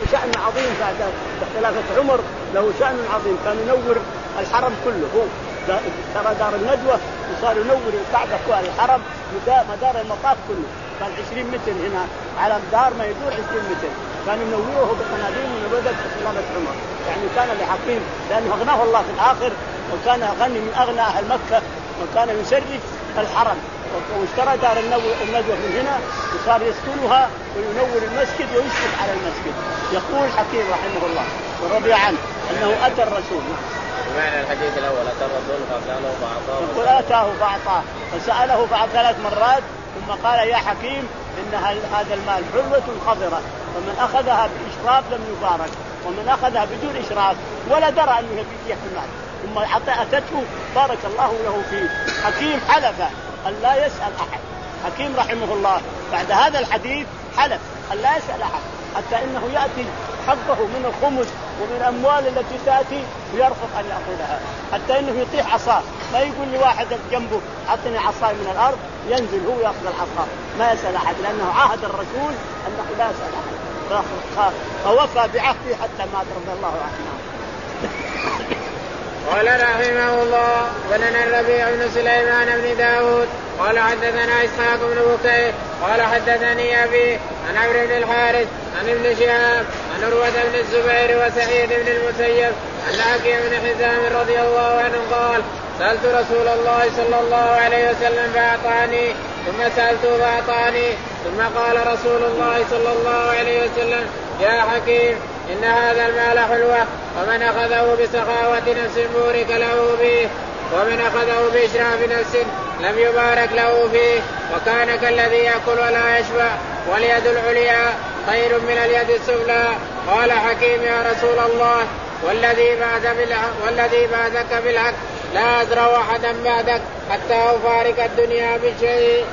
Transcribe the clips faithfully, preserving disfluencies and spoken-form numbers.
شأن عظيم بعد خلافة عمر، له شأن عظيم، كان ينور الحرم كله، هو ترى دار الندوة وصار ينور الكعبة كل الحرم مدار المطاف كله، كان عشرين متر هنا على مدار ما يدور عشرين متر، كان ينوره بالقناديل من بدء خلافة عمر. يعني كان لحكيم لأنه أغناه الله في الآخر، وكان غني من أغنى أهل مكة، وكان يشرف الحرم، واشترى دار الندوة من هنا وصار يسكنها وينور المسجد ويشرف على المسجد. يقول حكيم رحمه الله ورضي عنه أنه أتى الرسول. بمعنى الحديث الأول أتى الرسول فسأله فأعطاه. يقول أتاه فأعطاه، فسأله بعد ثلاث مرات ثم قال يا حكيم إن هذا المال حلوة خضرة، ومن أخذها بإشراف لم يبارك، ومن أخذها بدون إشراف ولا درى أنه يأكل المال ثم أتته بارك الله له فيه. حكيم حلف أن لا يسأل أحد، حكيم رحمه الله بعد هذا الحديث حلف أن لا يسأل أحد، حتى إنه يأتي حقه من الخمس ومن الأموال التي تأتي ويرفض أن يأخذها، حتى إنه يطيح عصاه، ما يقول لواحد جنبه أعطني عصاي من الأرض، ينزل هو يأخذ العصا ما يسأل أحد، لأنه عاهد الرسول أنه لا يسأل أحد، فوفى بعهده حتى مات رضي الله عنه. قال رحمه الله ولنا الربيع بن سليمان بن داود قال حدثنا إسحاق بن بكير قال حدثني أبي عن عمرو بن الحارث عن ابن شهاب عن عروة بن الزبير وسعيد بن المسيب عن حكيم بن حزام رضي الله عنه قال سألت رسول الله صلى الله عليه وسلم فأعطاني ثم سألته فأعطاني ثم قال رسول الله صلى الله عليه وسلم يا حكيم إن هذا المال حلوة، ومن أخذه بسخاوة نفس بورك له فيه، ومن أخذه بإشراف نفس لم يبارك له فيه، وكان كالذي يأكل ولا يشبع، واليد العليا خير من اليد السفلى. قال حكيم يا رسول الله والذي بعد والذي بعدك بالحق لا أزرع أحدا بعدك حتى أفارق الدنيا بشيء.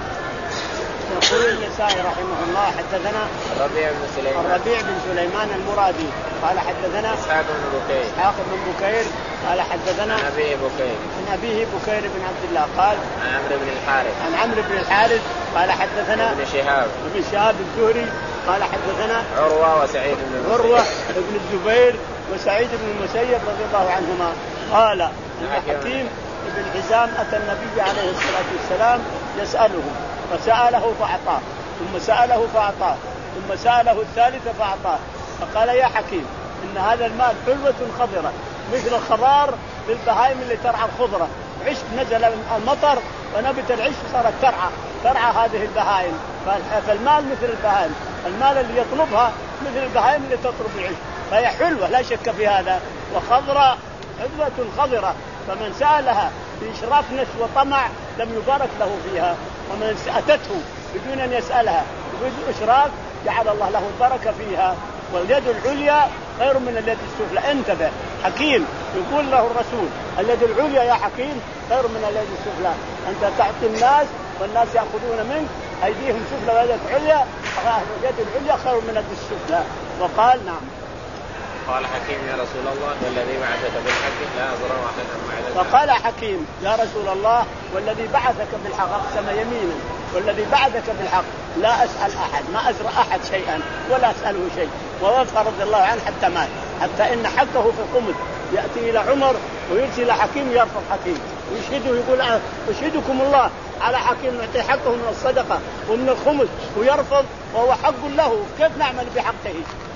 يقول النسائي رحمه الله حدثنا الربيع بن سليمان الربيع بن سليمان المرادي قال حدثنا إسحاق بن بكير إسحاق بن بكير قال حدثنا عن أبيه بكير عن أبيه بكير بن عبد الله قال عن عمرو بن الحارث عن عمرو بن الحارث قال حدثنا ابن شهاب ابن شهاب الزهري قال حدثنا عروة وسعيد بن المسيب عروة بن الزبير وسعيد بن المسيب رضي الله عنهما قال حكيم ابن حزام أتى النبي عليه الصلاة والسلام يسأله فسأله فأعطاه ثم سأله فأعطاه ثم سأله الثالثة فأعطاه، فقال يا حكيم إن هذا المال حلوة خضرة مثل الخضار للبهائم اللي ترعى الخضرة، عشب نزل المطر ونبت العشب صارت ترعى ترعى هذه البهائم، فالمال مثل البهائم، المال اللي يطلبها مثل البهائم اللي تطلب العشب، فهي حلوة لا شك في هذا، وخضرة حلوة خضرة، فمن سألها بإشراف نفس وطمع لم يبارك له فيها، ومن أتته بدون أن يسألها بدون إشراف جعل الله له البركة فيها. واليد العليا خير من اليد السفلى. انتبه حكيم يقول له الرسول اليد العليا يا حكيم خير من اليد السفلى، أنت تعطي الناس والناس يأخذون منك أيديهم سفلى ويد عليا، اليد العليا خير من اليد السفلى. وقال نعم. قال حكيم يا رسول الله والذي بعثك بالحق لا أزرع أحدا بعدك. فقال حكيم يا رسول الله والذي بعثك بالحق، أقسم يمينا والذي بعثك بالحق لا أسأل أحد، ما أزرع أحد شيئا ولا أسأله شيء. ووفى رضي الله عنه حتى مات، حتى إن حقه في الخمس يأتي إلى عمر ويرسل حكيم يرفض حكيم ويشهده يقول أشهدكم الله على حكيم يعطي حقه من الصدقة ومن الخمس ويرفض وهو حق له، كيف نعمل بحقه؟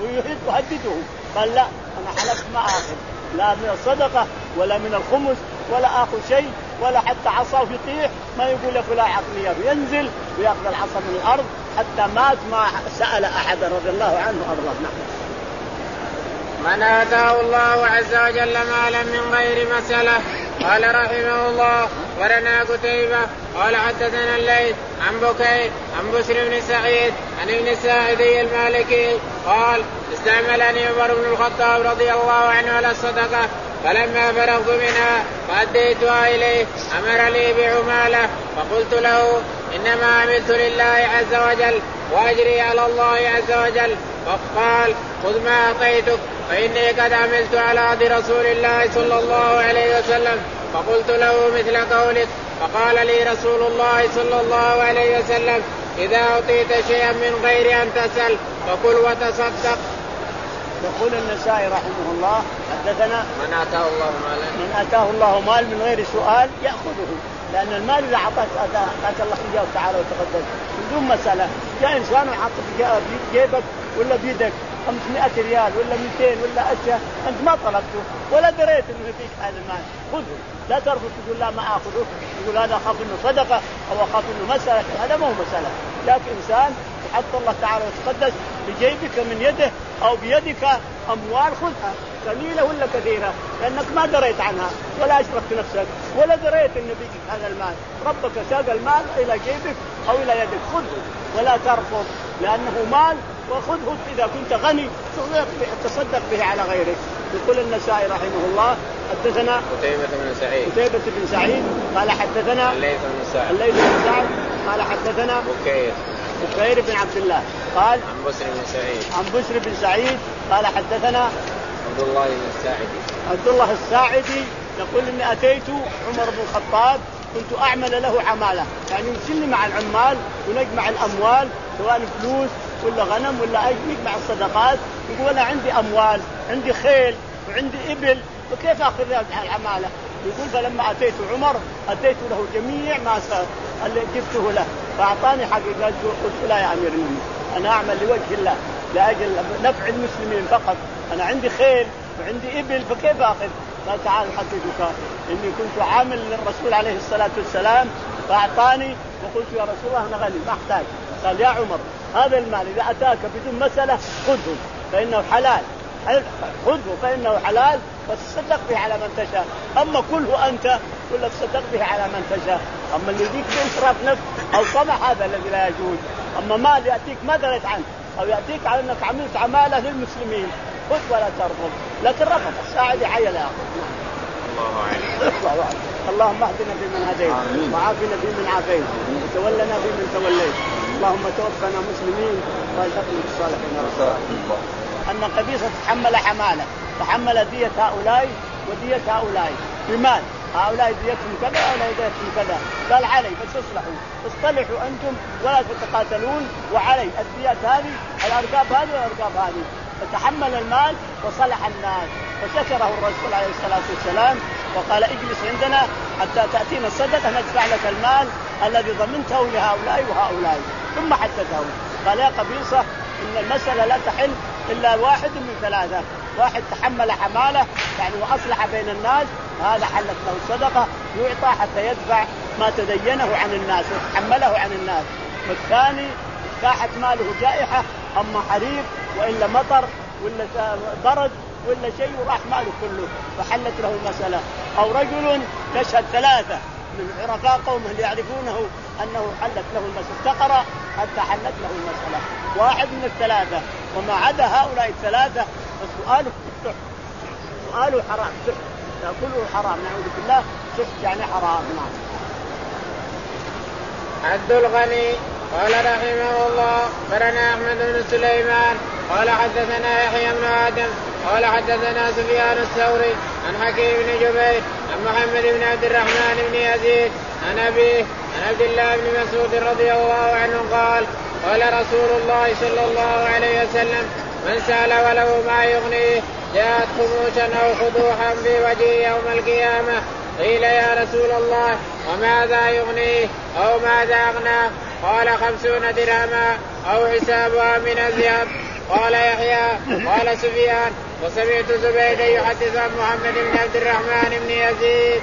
ويهدده قال لا أنا حلفت ما آخذ لا من الصدقة ولا من الخمس ولا آخذ شيء ولا حتى عصاه يطيح ما يقول فلا عقليه، ينزل ويأخذ العصا من الأرض حتى مات ما سأل أحد رضي الله عنه أرضاه. من آتاه الله عز وجل مالا من غير مسألة. قال رحمه الله ولنا قتيبة قال حدثنا الليث عن بكير عن بشر بن سعيد عن ابن الساعدي المالكي قال استعملني عمر بن الخطاب رضي الله عنه على الصدقة، فلما فرغت منها فأديتها إليه أمر لي بعمالة، فقلت له إنما عملت لله عز وجل وأجري على الله عز وجل، فقال خذ ما أعطيتك فإني قد عملت على عهد رسول الله صلى الله عليه وسلم. فقلت له مثل قولك، فقال لي رسول الله صلى الله عليه وسلم: إذا أعطيت شيئا من غير أن تسأل فكل وتصدق. يقول النسائي رحمه الله حدثنا من آتاه الله مالا من آتاه الله مال من غير سؤال يأخذه، لأن المال إذا أعطاك أعطاك الله إياه تعالى وتقدم بدون مسألة. جاء إنسان وحط في جيبك ولا بيدك خمسمائة ريال ولا مئتين ولا أشياء، أنت ما طلبته ولا دريت إنه فيك هذا المال، خذه. لا ترفض تقول لا ما أخذه، تقول هذا أخاف إنه صدقة أو أخاف إنه مسألة، هذا ما هو مسألة. جاءك إنسان وحط الله تعالى وتقدس بجيبك من يده أو بيدك أموال، خذها قليلة ولا كثيرة، لأنك ما دريت عنها ولا أشرفت نفسك ولا دريت إن فيك هذا المال. ربك ساق المال إلى جيبك أو إلى يدك، خذه ولا ترفض، لأنه مال وخذه. إذا كنت غني تصدق به على غيرك. يقول النسائي رحمه الله حدثنا قتيبة بن سعيد قتيبة بن سعيد قال حدثنا الليث بن سعد الليث بن سعد قال حدثنا بكير بكير بن عبد الله قال عن بسر بن سعيد عن بسر بن سعيد قال حدثنا عبد الله بن الساعدي عبد الله الساعدي يقول إني أتيت عمر بن الخطاب كنت أعمل له عمالة، يعني نسلم مع العمال ونجمع الأموال سواء فلوس ولا غنم ولا أي، نجمع الصدقات. يقول أنا عندي أموال، عندي خيل وعندي إبل، وكيف أخذ العمالة؟ يقول فلما أتيت عمر أتيت له جميع ما صار اللي جبته له فأعطاني حقيقة. قلت لا يا أمير المؤمنين، أنا أعمل لوجه الله لأجل نفع المسلمين فقط، أنا عندي خيل وعندي إبل فكيف أخذ؟ قال تعال حقيقك إني كنت عامل للرسول عليه الصلاة والسلام فأعطاني، وقلت يا رسول الله أنا غني ما أحتاج. قال يا عمر هذا المال إذا أتاك بدون مسألة خذه فإنه حلال، خذه فإنه حلال وتصدق به على من تشاء، أما كله أنت ولا تصدق به على من تشاء. أما اللي يجيك بإسراف نفس أو طمع هذا الذي لا يجوز. أما مال يأتيك ما دريت عنه أو يأتيك على أنك عملت عمالة للمسلمين خذ ولا ترفض. لكن رفض الساعدي عيل يا أخي. الله أعلم. اللهم اهدنا فيمن هديت وعافنا فيمن عافيت وتولنا فيمن توليت، اللهم توفنا مسلمين والحقنا بالصالحين يا رب العالمين. أن قبيصة تحمل حمالة، تحمل دية هؤلاء ودية هؤلاء بمال، هؤلاء ديتهم كذا وهؤلاء ديتهم كذا. قال علي فتصلحوا اصطلحوا أنتم ولا تتقاتلون، وعلي الديات هذه الأرقاب هذه والأرقاب هذه. فتحمل المال وصلح الناس، فشكره الرسول عليه الصلاة والسلام وقال اجلس عندنا حتى تأتينا الصدقة ندفع لك المال الذي ضمنته لهؤلاء وهؤلاء. ثم حدثه قال يا قبيصة إن المسألة لا تحل إلا واحد من ثلاثة، واحد تحمل حمالة يعني وأصلح بين الناس هذا حلت له الصدقة يعطى حتى يدفع ما تدينه عن الناس وتحمله عن الناس، والثاني ساحت ماله جائحة أما حريق وإلا مطر ولا برد ولا شيء وراح ماله كله فحلت له المسألة. أو رجل يشهد ثلاثة من عرفاء قومه اللي يعرفونه أنه حلت له المسألة، افتقر حتى حلت له المسألة، واحد من الثلاثة. وما عدا هؤلاء الثلاثة فسؤاله سحت، سؤاله حرام، سحت تأكله حرام نعوذ بالله، سحت يعني حرام. نعم. عبد الغني قال رحمه الله برنا أحمد بن سليمان قال حدثنا يحيى بن آدم قال حدثنا سفيان الثوري عن حكيم بن جبير عن محمد بن عبد الرحمن بن يزيد عن أبيه عن عبد الله بن مسعود رضي الله عنه قال قال رسول الله صلى الله عليه وسلم من سأل وله ما يغنيه جاءت خموشا أو خضوحا في وجهه يوم القيامة. قيل يا رسول الله وماذا يغنيه أو ماذا أغنى؟ قال خمسون درهما أو حسابها من الذهب. قال يحيى قال سفيان وسمعت زبيدا يحدث عن محمد بن عبد الرحمن بن يزيد.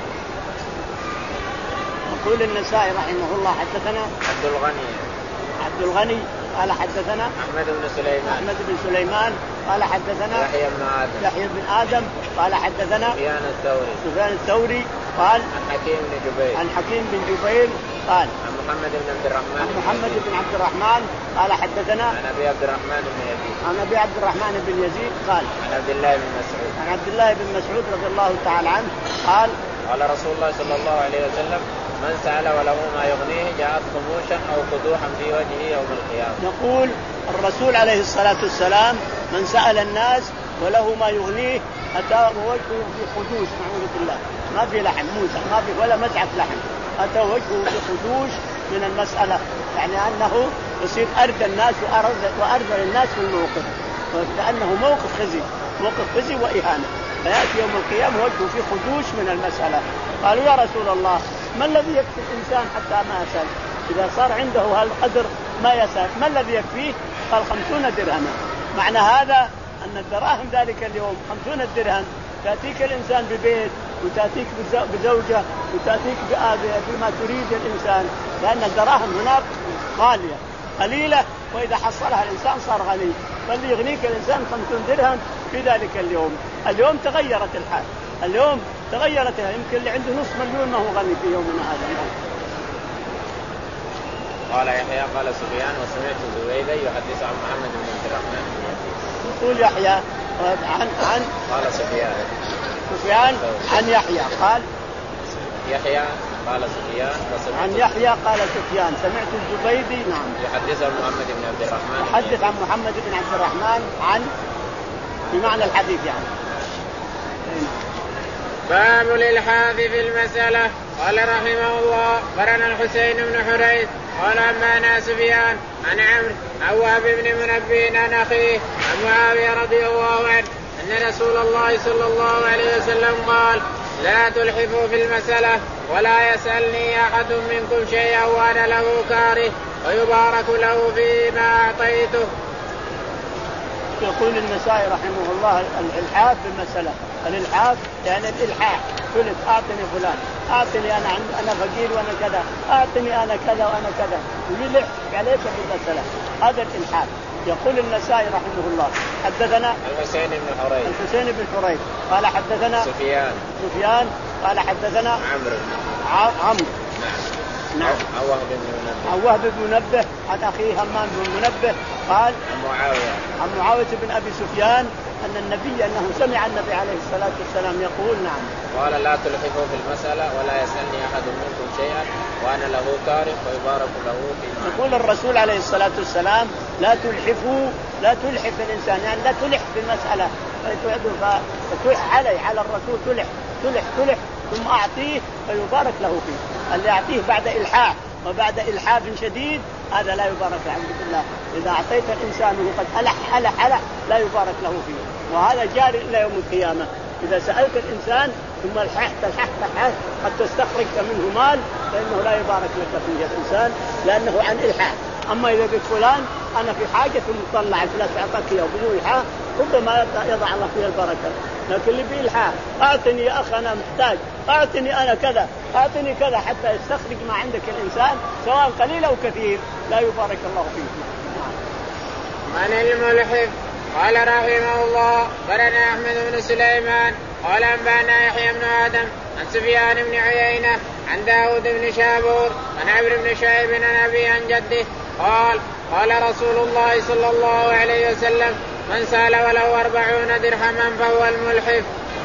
يقول النسائي رحمه الله حدثنا عبد الغني عبد الغني قال حدثنا أحمد بن سليمان أحمد بن سليمان قال حدثنا يحيى بن آدم يحيى بن آدم قال حدثنا سفيان الثوري سفيان الثوري قال عن حكيم بن جبير عن حكيم بن جبير قال عن محمد بن عبد الرحمن عن محمد بن عبد الرحمن قال حدثنا عن أبي عبد الرحمن بن يزيد عن أبي عبد الرحمن بن يزيد قال عن عبد الله بن مسعود عن عبد الله بن مسعود رضي الله تعالى عنه قال قال رسول الله صلى الله عليه وسلم من سأل وله ما يغنيه جاءت خموشا أو خدوحا في وجهه يوم القيامة. يقول الرسول عليه الصلاة والسلام من سأل الناس وله ما يغنيه أتى وجهه في خدوش نعوذ بالله، ما في لحم موسى ما في ولا مزعة لحم، أتى وجهه في خدوش من المسألة، يعني أنه يصير أردى الناس وأرذل الناس في الموقف. كأنه موقف خزي موقف خزي وإهانة. فيأتي يوم القيامة وجهه في خدوش من المسألة. قالوا يا رسول الله ما الذي يكفي الإنسان حتى ما يسأل؟ إذا صار عنده هالقدر ما يسأل ما الذي يكفيه؟ قال خمسون درهما. معنى هذا أن الدراهم ذلك اليوم خمسون درهم تأتيك الإنسان ببيت وتأتيك بزوجة وتأتيك بما تريد الإنسان، لأن الدراهم هناك غالية قليلة، وإذا حصلها الإنسان صار غني. فاللي يغنيك الإنسان خمسون درهم في ذلك اليوم. اليوم تغيرت الحال، اليوم تغيرت الحال. يمكن اللي عنده نصف مليون ما هو غني في يومنا هذا. قال يحيى قال سفيان وسمعت زبيدة يحدث عن محمد بن عبد الرحمن. يقول يحيى عن عن قال سفيان سفيان عن يحيى قال يحيى قال سفيان عن يحيى قال سفيان سمعت الزبيدي نعم يحدث عن محمد بن عبد الرحمن يحدث عن محمد بن عبد الرحمن عن بمعنى الحديث يعني. باب الإلحاف في المسألة. قال رحمه الله قرن الحسين بن حريث قال أنبأنا سفيان عن عمرو عن وهب بن منبه عن أخيه عن معاوية رضي الله عنه أن رسول الله صلى الله عليه وسلم قال لا تلحفوا في المسألة ولا يسألني أحد منكم شيئا وأنا له كاره ويبارك له فيما أعطيته. يقول النسائي رحمه الله الإلحاف في المسألة. الإلحاف يعني الإلحاح قلت أعطني فلان أعطني أنا أنا فقير وأنا كذا أعطني أنا كذا وأنا كذا ويلح عليك في المسألة. هذا الإلحاف. يقول النسائي رحمه الله حدثنا الحسين بن حريث الحسين بن حريث قال حدثنا سفيان سفيان قال حدثنا عمرو عمرو نعم عن وهب بن منبه عن وهب بن منبه عن أخيه همام بن منبه قال عن معاوية عن معاوية بن أبي سفيان أن النبي أنه سمع النبي عليه الصلاة والسلام يقول نعم قال لا تلحفوا في المسألة ولا يسألني أحد منكم شيئا وأنا له كاره ويبارك له فيما. يقول الرسول عليه الصلاة والسلام لا تلحفوا لا تلحف الإنسان يعني لا تلح في المسألة فتلح علي على الرسول تلح تلح تلح ثم أعطيه فيبارك له فيه. اللي أعطيه بعد إلحاح وبعد إلحاف شديد هذا لا يبارك له بالله. إذا أعطيت الإنسان وقد ألح ألح ألح لا يبارك له فيه. وهذا جاري إلى يوم القيامة. إذا سألت الإنسان ثم الححت الححت الححت قد تستخرجت منه مال فإنه لا يبارك لك فيه الإنسان لأنه عن إلحاح. أما إذا قلت فلان أنا في حاجة ثم طلع الفلوس أعطاك إياه بدون إلحاح ربما يضع الله فيه البركة. لكن اللي بإلحاح أعطني يا أخ أنا محتاج أعطني أنا كذا أعطني كذا حتى يستخرج ما عندك الإنسان سواء قليل أو كثير لا يبارك الله فيه. من الملحف. قال رحمه الله قرن أحمد بن سليمان قال أنبأنا يحيى بن آدم عن سفيان بن عيينة عن داود بن شابور عن عمرو بن شعيب عن أبي عن جده قال قال رسول الله صلى الله عليه وسلم من سأل ولو أربعون درهما فهو الملحف.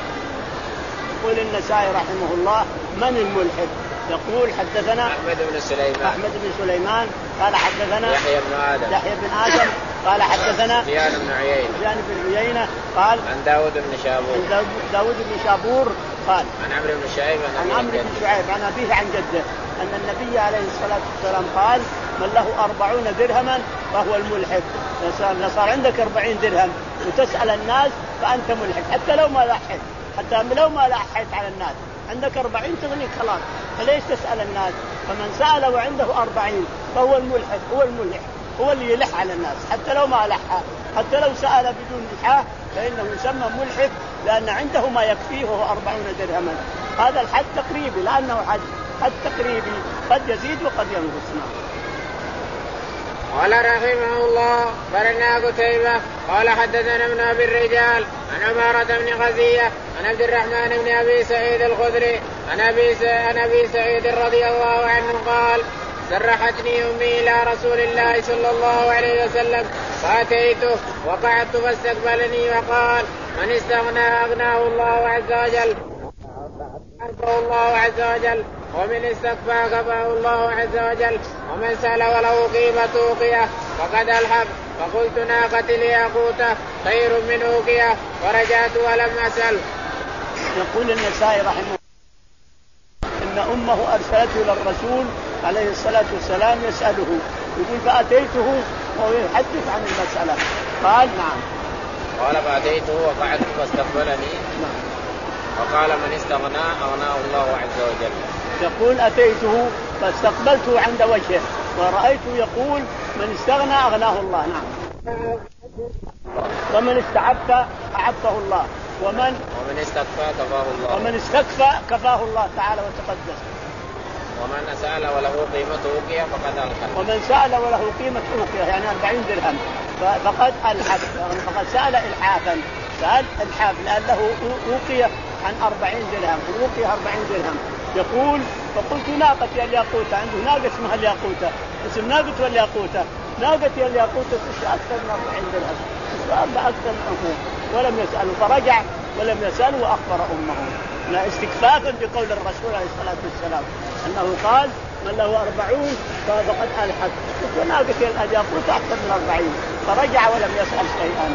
يقول النسائي رحمه الله من الملحف. يقول حدثنا أحمد بن سليمان أحمد بن سليمان قال حدثنا يحيى بن آدم يحيى بن آدم قال حدثنا سفيان بن عيينة سفيان بن عيينة قال عن داود بن شابور عن داود بن شابور قال عن عمرو بن شعيب عن عمرو بن شعيب عن أبيه عن جده أن النبي عليه الصلاة والسلام قال من له أربعون درهما فهو الملحف. لو صار عندك أربعين درهم وتسأل الناس فأنت ملحف حتى لو ما لحت حتى لو ما لحت على الناس عندك أربعين تغنيك خلاص فليش تسأل الناس. فمن سأل وعنده أربعين فهو الملحف هو الملح هو اللي يلح على الناس حتى لو ما لح حتى لو سأل بدون لحاح فإنه يسمى ملحف لأن عنده ما يكفيه وهو أربعون درهما. هذا الحد تقريبي لأنه حد حد تقريبي قد يزيد وقد ينقص. قال رحمه الله قرنا قتيبة قال حدثنا ابن أبي الرجال عن عمارة بن غزية عن عبد الرحمن بن أبي سعيد الخدري عن أبي سعيد رضي الله عنه قال سرحتني أمي إلى رسول الله صلى الله عليه وسلم فأتيته وقعدت فاستقبلني وقال من استغنى أغناه الله عز وجل أعطاه الله عز وجل ومن استكفى كفاه الله عز وجل ومن سأل وله قيمة أوقية فقد ألحف. فقلت ناقتي لياقوته خير من أوقية ورجعت ولم أسأل. يقول النسائي رحمه إن أمه أرسلته إلى الرسول عليه الصلاة والسلام يسأله يقول فأتيته وهو يحدث عن المسألة قال نعم قال فأتيته وقعدت فاستقبلني وقال من استغنى أغناه الله عز وجل. يقول أتيته فاستقبلته عند وجهه ورأيته يقول من استغنى أغناه الله. نعم. ومن استعف أعفه الله ومن ومن استكفى كفاه الله ومن استكفى كفاه الله تعالى وتقدس. ومن سأل وله قيمة أوقية فقد ألحف. ومن سأل وله قيمة أوقية يعني أربعين درهم فقد ألحف يعني فقد سأل إلحافا سأل إلحاف لأن له أوقية عن أربعين درهم الأوقية أربعين درهم. يقول فقلت ناقتي الياقوتة عنده ناقة اسمها الياقوتة اسم ناقة والياقوتة ناقتي الياقوتة تشتري أكثر من أربعين درهم تشتري أكثر من أمه ولم يسأله فرجع ولم يسأله وأخبر أمه استكفافا بقول الرسول عليه الصلاة والسلام أنه قال من له أربعون فقد ألحق وناقتي الياقوتة أكثر من أربعين فرجع ولم يسأل شيئا.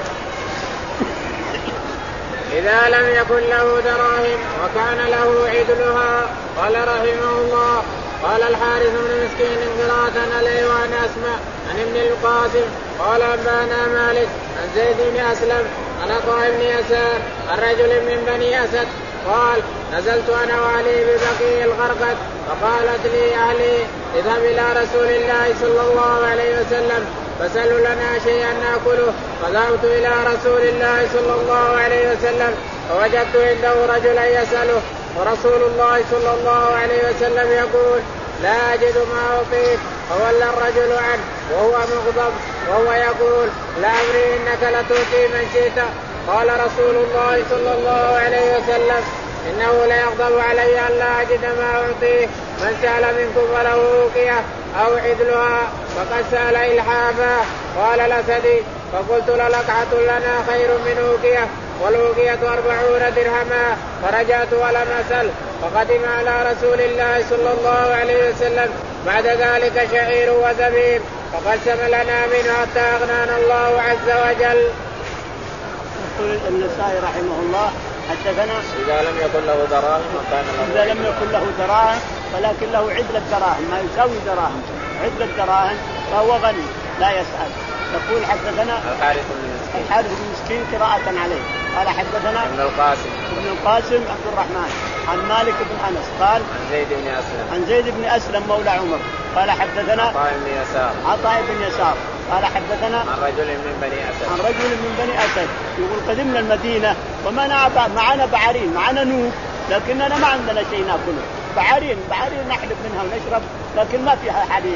إذا لم يكن له دراهم وكان له عدلها. قال رحمه الله قال الحارث بن مسكين قراءة عليه وأنا أسمع عن ابن القاسم قال أنبانا مالك عن زيد بن أسلم عن عطاء بن يسار عن رجل من بني أسد قال نزلت أنا وعلي ببقيع الغرقد فقالت لي أهلي اذهب إلى رسول الله صلى الله عليه وسلم فسلوا لنا شيئا نأكله. فذهبت إلى رسول الله صلى الله عليه وسلم فوجدت عنده رجلا يسأله ورسول الله صلى الله عليه وسلم يقول لا أجد ما أعطيك. فولى الرجل عنه وهو مغضب وهو يقول لا أمري إنك لتؤتي من شئت. قال رسول الله صلى الله عليه وسلم إنه ليغضب علي أن لا أجد ما أعطيه. من سأل منكم وله أوقية أو عدلها فقد سأل إلحافا. قال الأسدي فقلت للقعة لنا خير من أوقية والأوقية أربعون درهما. فرجعت ولم أسأل فقدم على رسول الله صلى الله عليه وسلم بعد ذلك شعير وزبيب فقسم لنا منه حتى أغنانا الله عز وجل. يقول النسائي رحمه الله حدثنا إذا لم يكن له دراهم وكان له إذا لم يكن له دراهم ولكن له عدة دراهم ما يساوي دراهم عدة دراهم فهو غني لا يسأل. يقول حدثنا الحارث بن مسكين الحارث بن مسكين قراءة عليه قال حدثنا ابن القاسم ابن القاسم عبد الرحمن عن مالك بن أنس قال عن زيد بن أسلم عن زيد بن أسلم مولى عمر قال حدثنا عطاء بن يسار عطاء بن يسار قال حدثنا عن رجل من بني أسد عن رجل من بني أسد يقول قدمنا المدينة وما معنا بعارين معنا نوب لكننا ما عندنا شيء ناكله بعارين بعارين نحلب منها ونشرب لكن ما فيها حليب.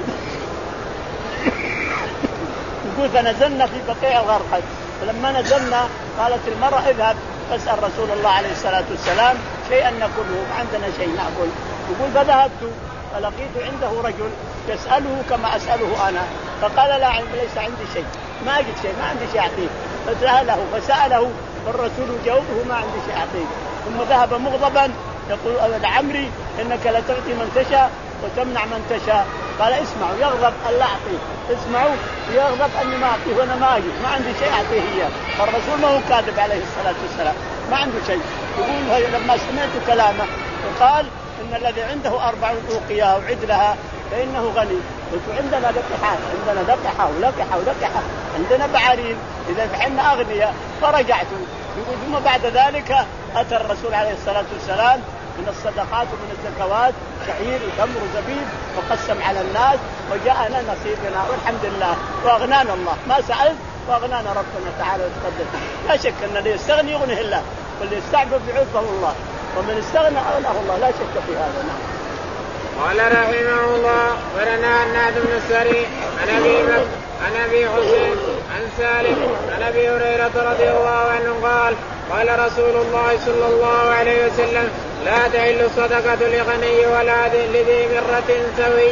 يقول فنزلنا في بقيع الغرقد فلما نزلنا قالت المرأة اذهب فاسأل رسول الله عليه الصلاة والسلام شيئا نأكله عندنا شيء نأكل. يقول فذهبت فلقيت عنده رجل يسأله كما أسأله أنا فقال لا ليس عندي شيء ما أجد شيء ما عندي شيء أعطيه. فسأله فسأله والرسول جاوبه ما عندي شيء أعطيه. ثم ذهب مغضبا يقول لعمري إنك لا تعطي من تشاء وتمنع من تشاء. قال اسمعوا يغضب ألا أعطيه اسمعوا يغضب أني ما أعطيه وأنا ما أجد ما عندي شيء أعطيه إياه. فالرسول ما هو كاذب عليه الصلاة والسلام ما عنده شيء. يقول لما سمعت كلامه وقال إن الذي عنده أربع أوقية وعدلها فإنه غني. قلت عندنا لقحات عندنا لقحة ولقحة ولقحة عندنا بعارين إذا فحنا أغنياء. فرجعت. يقول ثم بعد ذلك أتى الرسول عليه الصلاة والسلام من الصدقات ومن الزكوات شعير وتمر وزبيب وقسم على الناس وجاءنا نصيبنا والحمد لله وأغنانا الله ما سألت وأغنانا ربنا تعالى وتقدس. لا شك أن اللي يستغني يغنيه الله واللي يستعفف يعفه الله ومن استغنى أغناه الله لا شك في هذا. نعم. قال رحمه الله ورنا الناد بن السري عن ابي عن ابي حسين عن سالم عن ابي هريره رضي الله عنه قال قال رسول الله صلى الله عليه وسلم لا تحل الصدقه لغني ولا لذي مرة سوي.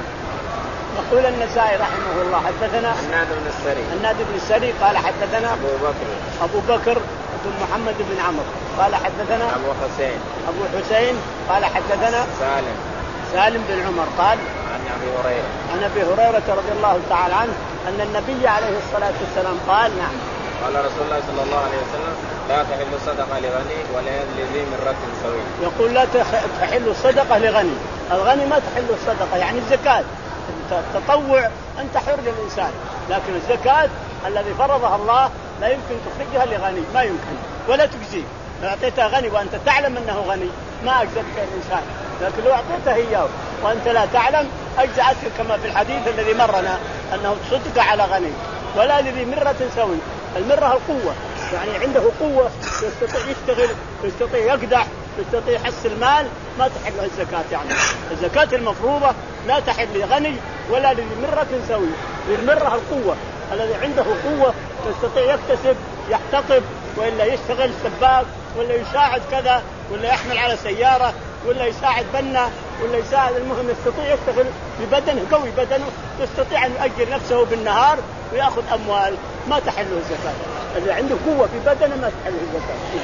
يقول النسائي رحمه الله حدثنا الناد بن السري الناد بن السري قال حدثنا ابو بكر ابو بكر بن محمد بن عمرو قال حدثنا ابو حسين ابو حسين قال حدثنا سالم سالم بن عمر قال عن ابي هريره عن ابي هريره رضي الله تعالى عنه ان النبي عليه الصلاه والسلام قال نعم قال رسول الله صلى الله عليه وسلم لا تحل الصدقه لغني ولا لذي مرة سوي. يقول لا تحل الصدقه لغني الغني ما تحل الصدقه يعني الزكاه التطوع انت حر للانسان لكن الزكاه الذي فرضها الله لا يمكن تخرجها لغني، ما يمكن ولا تجزيه. لو أعطيتها غني وأنت تعلم أنه غني ما أجزتك الإنسان، لكن لو أعطيتها إياه وأنت لا تعلم أجزأتك، كما في الحديث الذي مرنا أنه تصدق على غني. ولا لذي مرة سوي، المرة القوة، يعني عنده قوة يستطيع يشتغل، يستطيع يقدح، يستطيع يحصل المال، ما تحل له الزكاة. يعني الزكاة المفروضة لا تحل لغني ولا لذي مرة سوي. للمرة القوة، الذي عنده قوة يستطيع يكتسب، يحتطب، وإلا يشتغل سباك، ولا يساعد كذا، ولا يحمل على سيارة، ولا يساعد بنا، ولا يساعد، المهم يستطيع يشتغل ببدنه، قوي بدنه، يستطيع أن يؤجر نفسه بالنهار ويأخذ أموال، ما تحل له الزكاة. اللي عنده قوة في بدنه ما تحل له الزكاة.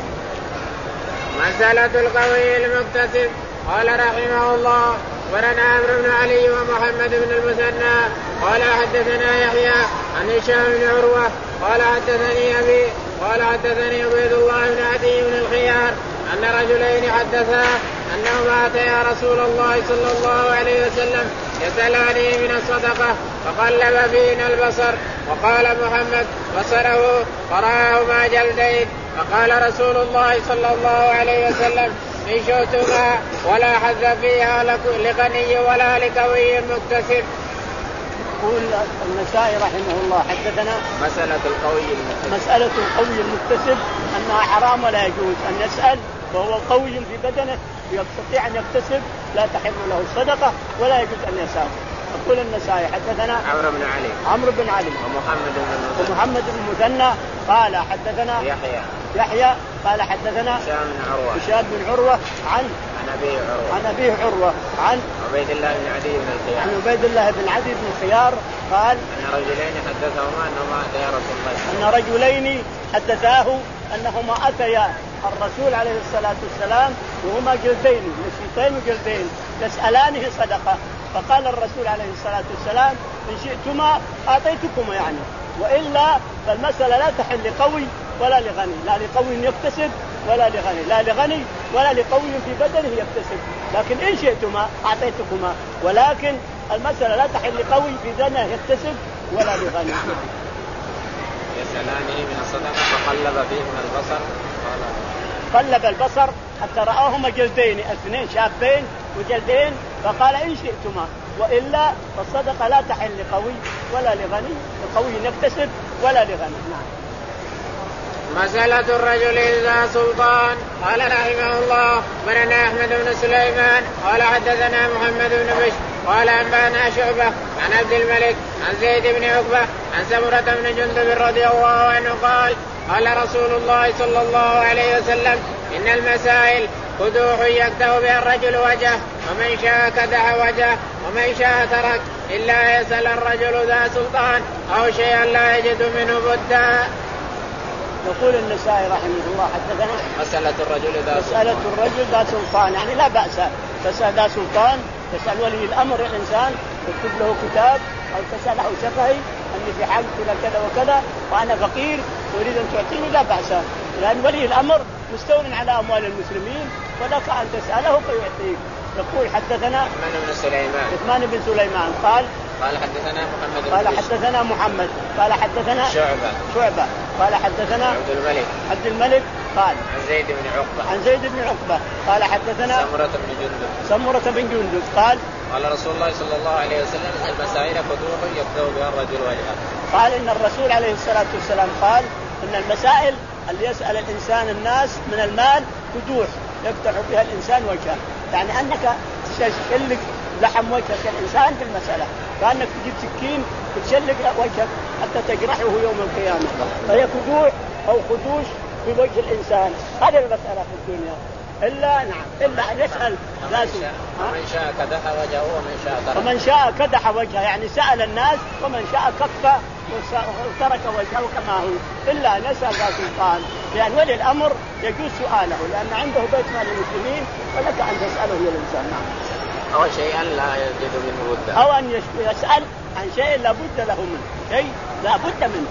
مسألة القوي المكتسب. قال رحمه الله ورنا عمرو بن علي ومحمد بن المثنى قال حدثنا يحيى عن هشام بن عروة قال حدثني أبي قال حدثني عبيد الله بن عدي بن الخيار أن رجلين حدثا أنهما أتيا رسول الله صلى الله عليه وسلم يسألانه من الصدقة فقلب فينا البصر، وقال محمد بصره فرآهما جلدين، فقال رسول الله صلى الله عليه وسلم إن شئتما ولا حظ فيها لغني ولا لقوي مكتسب. يقول النسائي رحمه الله حدثنا مسألة القوي المكتسب. مسألة القوي المكتسب أنها حرام ولا يجوز أن يسأل وهو قوي في بدنه يستطيع أن يكتسب، لا تحل له الصدقة ولا يجوز أن يسأل. يقول النسائي حدثنا عمرو بن علي عمرو بن علي ومحمد بن ومحمد بن المثنى قال حدثنا يحيى يحيى قال حدثنا هشام بن عروة هشام بن عروة عن عن أبيه عروة عن أبيه عروة عن عبيد الله بن عدي بن الخيار عن عبيد الله بن عدي بن الخيار قال أن رجلين حدثهما أنهما أتيا رسول الله أن رجلين حدثاه أنهما أتيا الرسول عليه الصلاة والسلام وهما جلدين نشيطين وجلدين يسألانه صدقة، فقال الرسول عليه الصلاة والسلام إن شئتما أعطيتكما، يعني وإلا فالمسألة لا تحل لقوي ولا لغني، لا لقوي يكتسب ولا لغني، لا لغني ولا لقوي في بدنه يكتسب، لكن إن شئتما أعطيتكما، ولكن المسألة لا تحل لقوي في بدنه يكتسب ولا لغني. يسألانه من الصدقة فقلب فيه من البصر قلب البصر حتى رآهما جلدين اثنين شابين وجلدين، فقال إن شئتما وإلا فالصدقة لا تحل لقوي ولا لغني، لقوي يكتسب ولا لغني. مسألة الرجل إذا سلطان. قال رحمه الله برنا أحمد بن سليمان قال حدثنا محمد بن بشر قال أنبأنا شعبة عن عبد الملك عن زيد بن عقبة عن سمرة بن جندب رضي الله عنه قال قال رسول الله صلى الله عليه وسلم إن المسائل خدوع يكده بها الرجل وجهه، ومن شاء كدح وجهه ومن شاء ترك، إلا يسأل الرجل ذا سلطان أو شيئا لا يجد منه بدا. يقول النسائي رحمه الله حدثنا مسألة الرجل ذا مسألة الرجل ذا سلطان، يعني لا بأس تسأل ذا سلطان، تسأل ولي الأمر الإنسان تكتب له كتاب أو تسأله شفهي أني في حاجة إلى كذا وكذا وأنا فقير أريد أن تعطيني، لا بأس، لأن ولي الأمر مستول على أموال المسلمين ولك أن تسأله فيعطيك. يقول حدثنا عثمان بن سليمان عثمان بن سليمان قال قال حدثنا محمد قال حدثنا محمد قال حدثنا شعبة شعبة قال حدثنا عبد الملك عبد الملك قال عن زيد بن عقبة عن زيد بن عقبة قال حدثنا سمرة بن جندب سمرة بن جندب قال قال رسول الله صلى الله عليه وسلم المسائل خدوع يكده بها الرجل وجهه. قال إن الرسول عليه الصلاة والسلام قال إن المسائل اللي يسأل الإنسان الناس من المال خدوع يقطع بها الإنسان وجهه، يعني أنك تشلق لحم وجهك الإنسان في المسألة، كأنك تجيب سكين وتشلق وجهك حتى تجرحه يوم القيامة، فهي خدوع أو خدوش في وجه الإنسان. هذه المسألة في الدنيا، إلا نعم إلا أن يسأل لازم. ومن شاء كدح وجهه ومن شاء ترك. ومن شاء كدح وجهه يعني سأل الناس، ومن شاء كف وترك وجهه كما هو، إلا أن يسأل ذا سلطان، لأن ولي الأمر يجوز سؤاله لأن عنده بيت مال المسلمين ولك أن تسأله يا الإنسان. نعم. أو شيئا لا يجد منه بد، أو أن يسأل عن شيء لا بد له منه، شيء لا بد منه.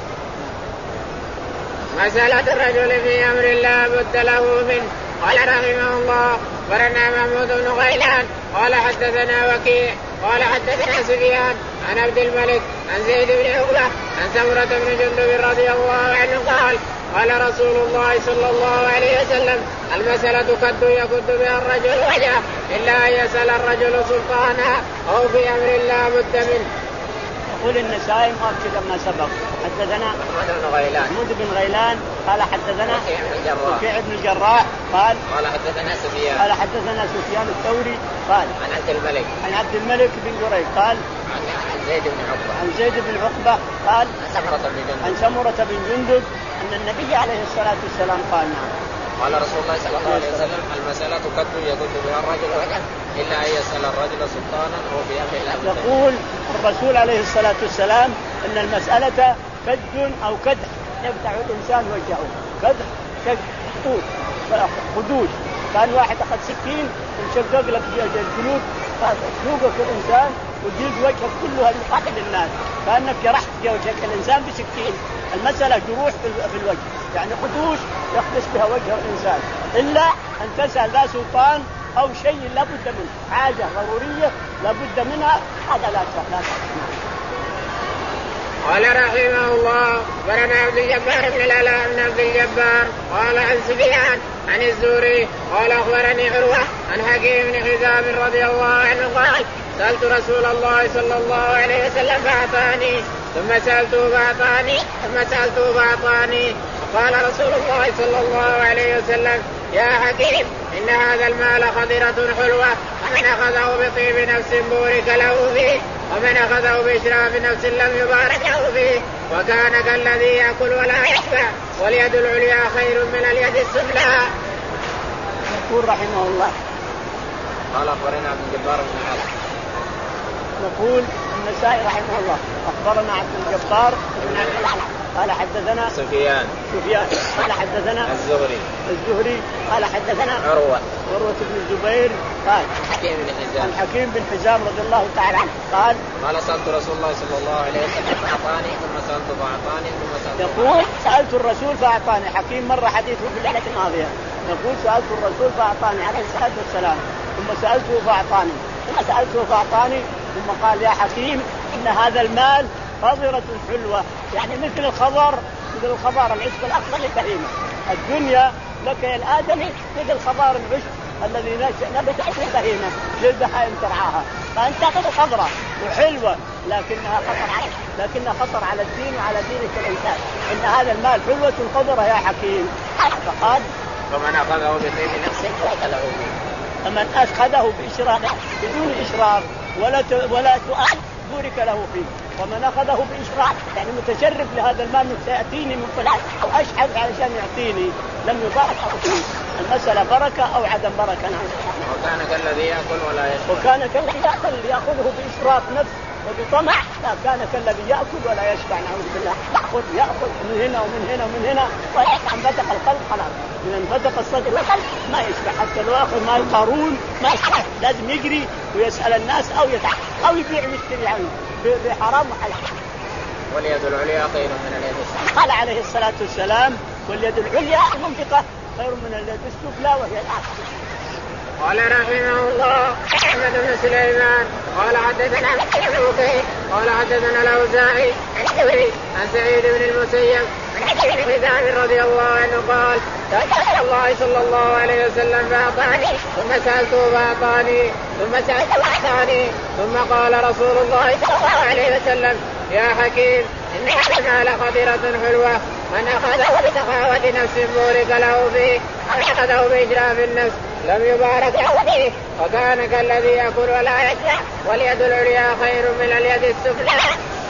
مسألة الرجل في أمر لا بد له منه. قال رحمه الله ورنا محمود بن غيلان قال حدثنا وكيع قال حدثنا سفيان عن عبد الملك عن زيد بن عقبة عن سمرة بن جندب رضي الله عنه قال قال رسول الله صلى الله عليه وسلم المسألة كد يكد بها الرجل وجهه إلا أن يسأل الرجل سلطانا أو في أمر لا بد منه. يقول النسائي مؤكد ما سبق. حدثنا محمود بن غيلان محمود بن غيلان قال حدثنا وكيع بن الجراح قال قال حدثنا سفيان قال حدثنا سفيان الثوري قال عن عبد الملك عن عبد الملك بن جريج قال عن زيد بن عقبة عن زيد بن عقبة قال عن سمرة بن جندب عن سمرة بن جندب أن النبي عليه الصلاة والسلام قال نعم قال رسول الله صلى الله عليه وسلم المسألة كد يكد بها الرجل وجهه إلا أن يسأل الرجل سلطانا أو في أمر لا بد منه. يقول الرسول عليه الصلاة والسلام أن المسألة كد أو كدح يفتح الإنسان وجهه كدح كدح خدود كان واحد أخذ سكين وشقق لك الجلود فسلوقك الإنسان وجلد وجهك كلها يقاتل الناس كأنك جرحت وجهك الإنسان بسكين. المسألة جروح في الوجه يعني خدوش يخدش بها وجه الإنسان إلا أن تسأل لا سلطان أو شيء لا بد منه حاجة ضرورية لا بد منها هذا لا لا قال رحمه الله برنا عبد الجبار بن العلاء بن عبد الجبار قال عن سفيان عن الزهري قال أخبرني عروة عن حكيم بن حزام رضي الله عنه قال سألت رسول الله صلى الله عليه وسلم فأعطاني ثم سألته فأعطاني ثم سألته فأعطاني قال رسول الله صلى الله عليه وسلم يا حكيم إن هذا المال خضرة حلوة ومن أخذه بطيب نفس بورك له فيه ومن أخذه بإشراف نفس لم يبارك له فيه وكان كالذي يأكل ولا يشبع واليد العليا خير من اليد السفلى. يقول رحمه الله قال أخبرنا عبد الجبار بن العلاء يقول النسائي رحمه الله أخبرنا عبد الجبار بن العلاء قال حدثنا سفيان سفيان قال حدثنا الزهري الزهري قال حدثنا عروة عروة بن الزبير قال حكيم بن حزام الحكيم بن حزام رضي الله تعالى عنه قال قال سألت رسول الله صلى الله عليه وسلم فأعطاني ثم سألته فأعطاني ثم سألته يقول سألت الرسول فأعطاني. حكيم مرة حديثه في الليلة الماضية يقول سألت الرسول فأعطاني عليه الصلاة والسلام ثم سألته فأعطاني ثم سألته فأعطاني ثم قال يا حكيم إن هذا المال خضرة حلوة يعني مثل الخضر مثل الخضار العشب الأخضر للبهيمة. الدنيا لك يا الآدمي مثل خضار العشب الذي نبت عشب البهيمة للبهائم ترعاها فأنت تأخذ خضرة وحلوة لكنها خطر عليك لكنها خطر على الدين وعلى دينك الإنسان. إن هذا المال حلوة خضرة يا حكيم. فقال فمن أخذه بطيب نفسه فليس له فيه فمن أخذه بإشراف بدون إشراف ولا ولا سؤال بورك له فيه ومن أخذه بإشراف يعني متشرف لهذا المال سيأتيني من فلان أو أشحذ علشان يعطيني لم يبارك فيه. المسألة بركة أو عدم بركة. وكان كالذي يأكل ولا يشبع وكان كالذي يأكل يأخذه بإشراف نفس وبطمع لا كان كالذي يأكل ولا يشبع نعوذ بالله يأخذ يأخذ من هنا ومن هنا ومن هنا ويحتى عن فتق القلب خلاص من انفتق الصدر والقلب ما يشبع حتى لو أخذ مال قارون ما يشبع لازم يجري ويسأل الناس أو يتعب أو يبيع ويشتري عنه بحرام وحلال. واليد العليا خير من اليد السفلى قال عليه الصلاة والسلام واليد العليا المنفقة خير من اليد السفلى وهي الآخرة. قال رحمه الله أحمد بن سليمان قال حدثنا بن قال حدثنا الأوزاعي عن سعيد بن المسيب عن حزام رضي الله عنه قال سألت الله صلى الله عليه وسلم فأعطاني ثم سألته فأعطاني ثم سألته فأعطاني ثم قال رسول الله صلى الله عليه وسلم يا حكيم إن هذا المال خضرة حلوة من أخذه بسخاوة نفس بورك له فيه أو أخذه بإجراف النفس لم يبارك له فيه وكان كالذي يأكل ولا يشبع واليد العليا خير من اليد السفلى.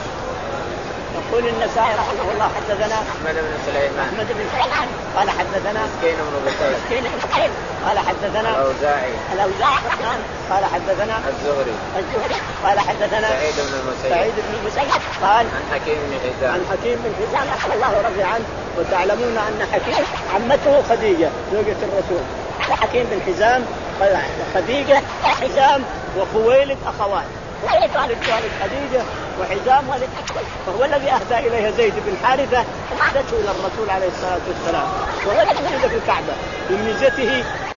يقول النسائي رحمه الله حدثنا أحمد بن سليمان أحمد بن سليمان قال حدثنا مسكين بن بكير مسكين بن بكير قال حدثنا الأوزاعي الأوزاعي قال حدثنا الزهري الزهري قال حدثنا سعيد بن المسيب سعيد بن المسيب قال عن حكيم بن حزام عن حكيم بن حزام رضي الله رضي عنه. وتعلمون أن حكيم عمته خديجة زوجة الرسول. حكيم بن حزام خديجة حزام وخويلد أخوات والد والد خديجة وحزام والد أكبر فهو الذي أهدى إليها زيد بن حارثة وأهدته إلى الرسول عليه الصلاة والسلام وهو الذي في الكعبة من ميزته